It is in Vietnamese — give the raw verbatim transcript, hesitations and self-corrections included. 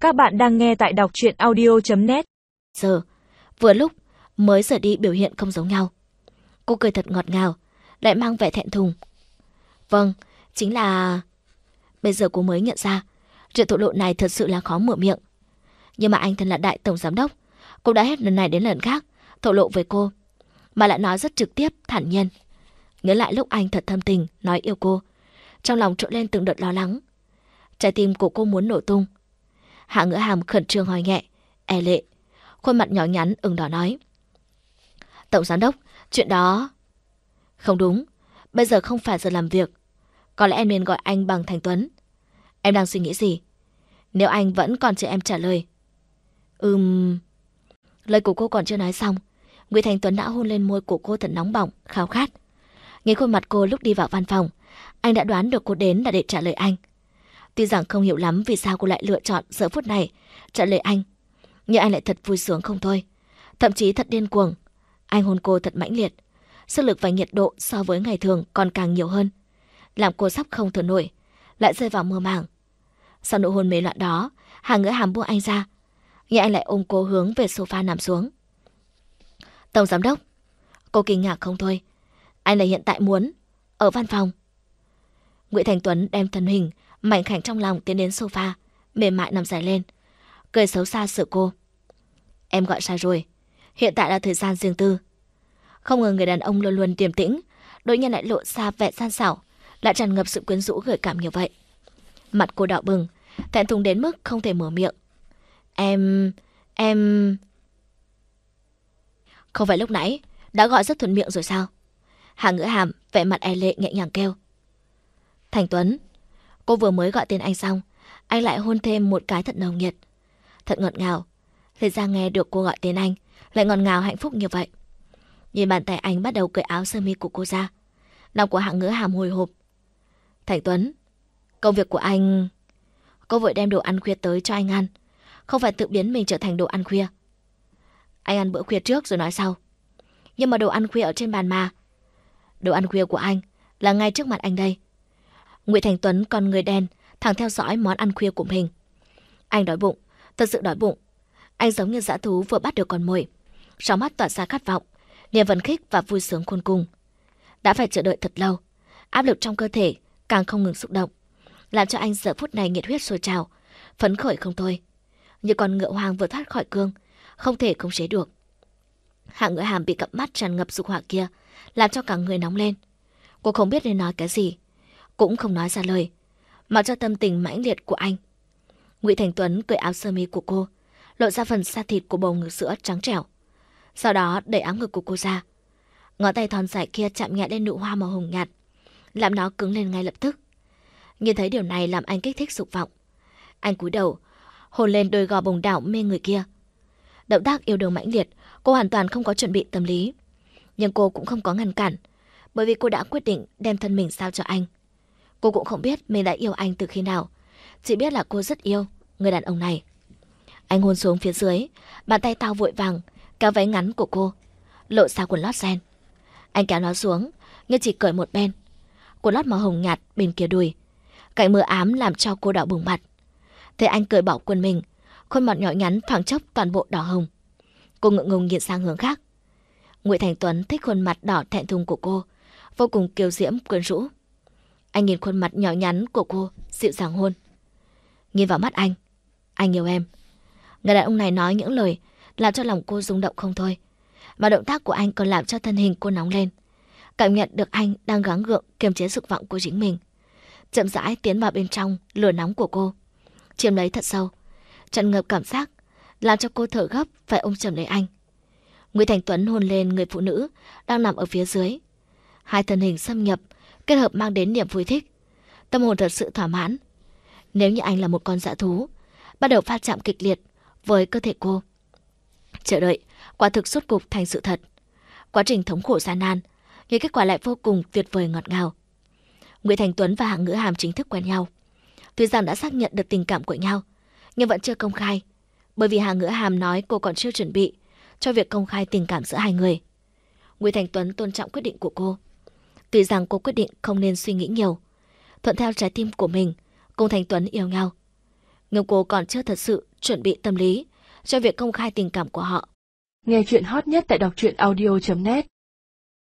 Các bạn đang nghe tại đọc truyện audio chấm net. Giờ, vừa lúc mới giờ đi biểu hiện không giống nhau. Cô cười thật ngọt ngào, lại mang vẻ thẹn thùng. Vâng, chính là... Bây giờ cô mới nhận ra, chuyện thổ lộ này thật sự là khó mở miệng. Nhưng mà anh thân là đại tổng giám đốc, cô đã hết lần này đến lần khác thổ lộ với cô, mà lại nói rất trực tiếp, thản nhiên. Nhớ lại lúc anh thật thâm tình nói yêu cô, trong lòng trỗi lên từng đợt lo lắng. Trái tim của cô muốn nổ tung. Hạ Ngữ Hàm khẩn trương hỏi nhẹ, e lệ, khuôn mặt nhỏ nhắn ửng đỏ nói: Tổng giám đốc, chuyện đó... Không đúng, bây giờ không phải giờ làm việc. Có lẽ em nên gọi anh bằng Thành Tuấn. Em đang suy nghĩ gì? Nếu anh vẫn còn chờ em trả lời. Ừm... Lời của cô còn chưa nói xong, Ngụy Thành Tuấn đã hôn lên môi của cô thật nóng bỏng, khao khát. Nhìn khuôn mặt cô lúc đi vào văn phòng, anh đã đoán được cô đến là để trả lời anh. Tuy rằng không hiểu lắm vì sao cô lại lựa chọn giờ phút này trả lời anh, nhưng anh lại thật vui sướng không thôi, thậm chí thật điên cuồng. Anh hôn cô thật mãnh liệt, sức lực và nhiệt độ so với ngày thường còn càng nhiều hơn, làm cô sắp không thở nổi, lại rơi vào mơ màng. Sau nụ hôn mê loạn đó, Hạ Ngữ Hàm buông anh ra, nhưng anh lại ôm cô hướng về sofa nằm xuống. Tổng giám đốc, cô kinh ngạc không thôi, anh là hiện tại muốn ở văn phòng. Ngụy Thành Tuấn đem thân hình mảnh khảnh trong lòng tiến đến sofa, mềm mại nằm dài lên, cười xấu xa sửa cô. Em gọi sai rồi, hiện tại là thời gian riêng tư. Không ngờ người đàn ông luôn luôn điềm tĩnh, đột nhiên lại lộ ra vẻ gian xảo, lại tràn ngập sự quyến rũ gợi cảm như vậy. Mặt cô đỏ bừng, thẹn thùng đến mức không thể mở miệng. Em... em... Không phải lúc nãy đã gọi rất thuận miệng rồi sao? Hạ Ngữ Hàm vẻ mặt e lệ nhẹ nhàng kêu. Thành Tuấn. Cô vừa mới gọi tên anh xong, anh lại hôn thêm một cái thật nồng nhiệt, thật ngọt ngào. Thời gian nghe được cô gọi tên anh lại ngọt ngào hạnh phúc như vậy. Nhìn bàn tay anh bắt đầu cởi áo sơ mi của cô ra, lòng của Hạ Ngữ Hàm hồi hộp. Thành Tuấn, công việc của anh... Cô vội đem đồ ăn khuya tới cho anh ăn, không phải tự biến mình trở thành đồ ăn khuya. Anh ăn bữa khuya trước rồi nói sau. Nhưng mà đồ ăn khuya ở trên bàn mà. Đồ ăn khuya của anh là ngay trước mặt anh đây. Ngụy Thành Tuấn con người đen thẳng theo dõi món ăn khuya của mình. Anh đói bụng, thật sự đói bụng. Anh giống như dã thú vừa bắt được con mồi, trong mắt tỏa ra khát vọng, niềm phấn khích và vui sướng khôn cùng. Đã phải chờ đợi thật lâu, áp lực trong cơ thể càng không ngừng xúc động, làm cho anh giờ phút này nhiệt huyết sôi trào, phấn khởi không thôi, như con ngựa hoang vừa thoát khỏi cương, không thể khống chế được. Hạ Ngữ Hàm bị cặp mắt tràn ngập dục hỏa kia làm cho cả người nóng lên. Cô không biết nên nói cái gì, cũng không nói ra lời, mặc cho tâm tình mãnh liệt của anh. Ngụy Thành Tuấn cởi áo sơ mi của cô, lộ ra phần da thịt của bầu ngực sữa trắng trẻo, sau đó đẩy áo ngực của cô ra. Ngón tay thon dài kia chạm nhẹ lên nụ hoa màu hồng nhạt, làm nó cứng lên ngay lập tức. Nhìn thấy điều này làm anh kích thích dục vọng. Anh cúi đầu hôn lên đôi gò bồng đảo mê người kia. Động tác yêu đương mãnh liệt, cô hoàn toàn không có chuẩn bị tâm lý, nhưng cô cũng không có ngăn cản, bởi vì cô đã quyết định đem thân mình giao cho anh. Cô cũng không biết mình đã yêu anh từ khi nào, chỉ biết là cô rất yêu người đàn ông này. Anh hôn xuống phía dưới, bàn tay tao vội vàng kéo váy ngắn của cô, lộ ra quần lót ren. Anh kéo nó xuống, nhưng chỉ cởi một bên. Quần lót màu hồng nhạt bên kia đùi, cảnh mưa ám làm cho cô đỏ bừng mặt. Thấy anh cởi bỏ quần mình, khuôn mặt nhỏ nhắn thoáng chốc toàn bộ đỏ hồng. Cô ngượng ngùng nhìn sang hướng khác. Ngụy Thành Tuấn thích khuôn mặt đỏ thẹn thùng của cô, vô cùng kiêu diễm quyến rũ. Anh nhìn khuôn mặt nhỏ nhắn của cô, dịu dàng hôn. Nhìn vào mắt anh, anh yêu em. Người đàn ông này nói những lời làm cho lòng cô rung động không thôi, mà động tác của anh còn làm cho thân hình cô nóng lên. Cảm nhận được anh đang gắng gượng kiềm chế dục vọng của chính mình, chậm rãi tiến vào bên trong lửa nóng của cô, chiếm lấy thật sâu, tràn ngập cảm giác làm cho cô thở gấp phải ôm chầm lấy anh. Ngụy Thành Tuấn hôn lên người phụ nữ đang nằm ở phía dưới. Hai thân hình xâm nhập kết hợp mang đến niềm vui thích, tâm hồn thật sự thỏa mãn. Nếu như anh là một con dã thú, bắt đầu va chạm kịch liệt với cơ thể cô. Chờ đợi quả thực rốt cục thành sự thật. Quá trình thống khổ gian nan, nhưng kết quả lại vô cùng tuyệt vời ngọt ngào. Ngụy Thành Tuấn và Hạ Ngữ Hàm chính thức quen nhau. Tuy rằng đã xác nhận được tình cảm của nhau, nhưng vẫn chưa công khai, bởi vì Hạ Ngữ Hàm nói cô còn chưa chuẩn bị cho việc công khai tình cảm giữa hai người. Ngụy Thành Tuấn tôn trọng quyết định của cô. Tuy rằng cô quyết định không nên suy nghĩ nhiều, thuận theo trái tim của mình, cùng Thành Tuấn yêu nhau, nhưng cô còn chưa thật sự chuẩn bị tâm lý cho việc công khai tình cảm của họ. Nghe chuyện hot nhất tại đọc truyện audio chấm net.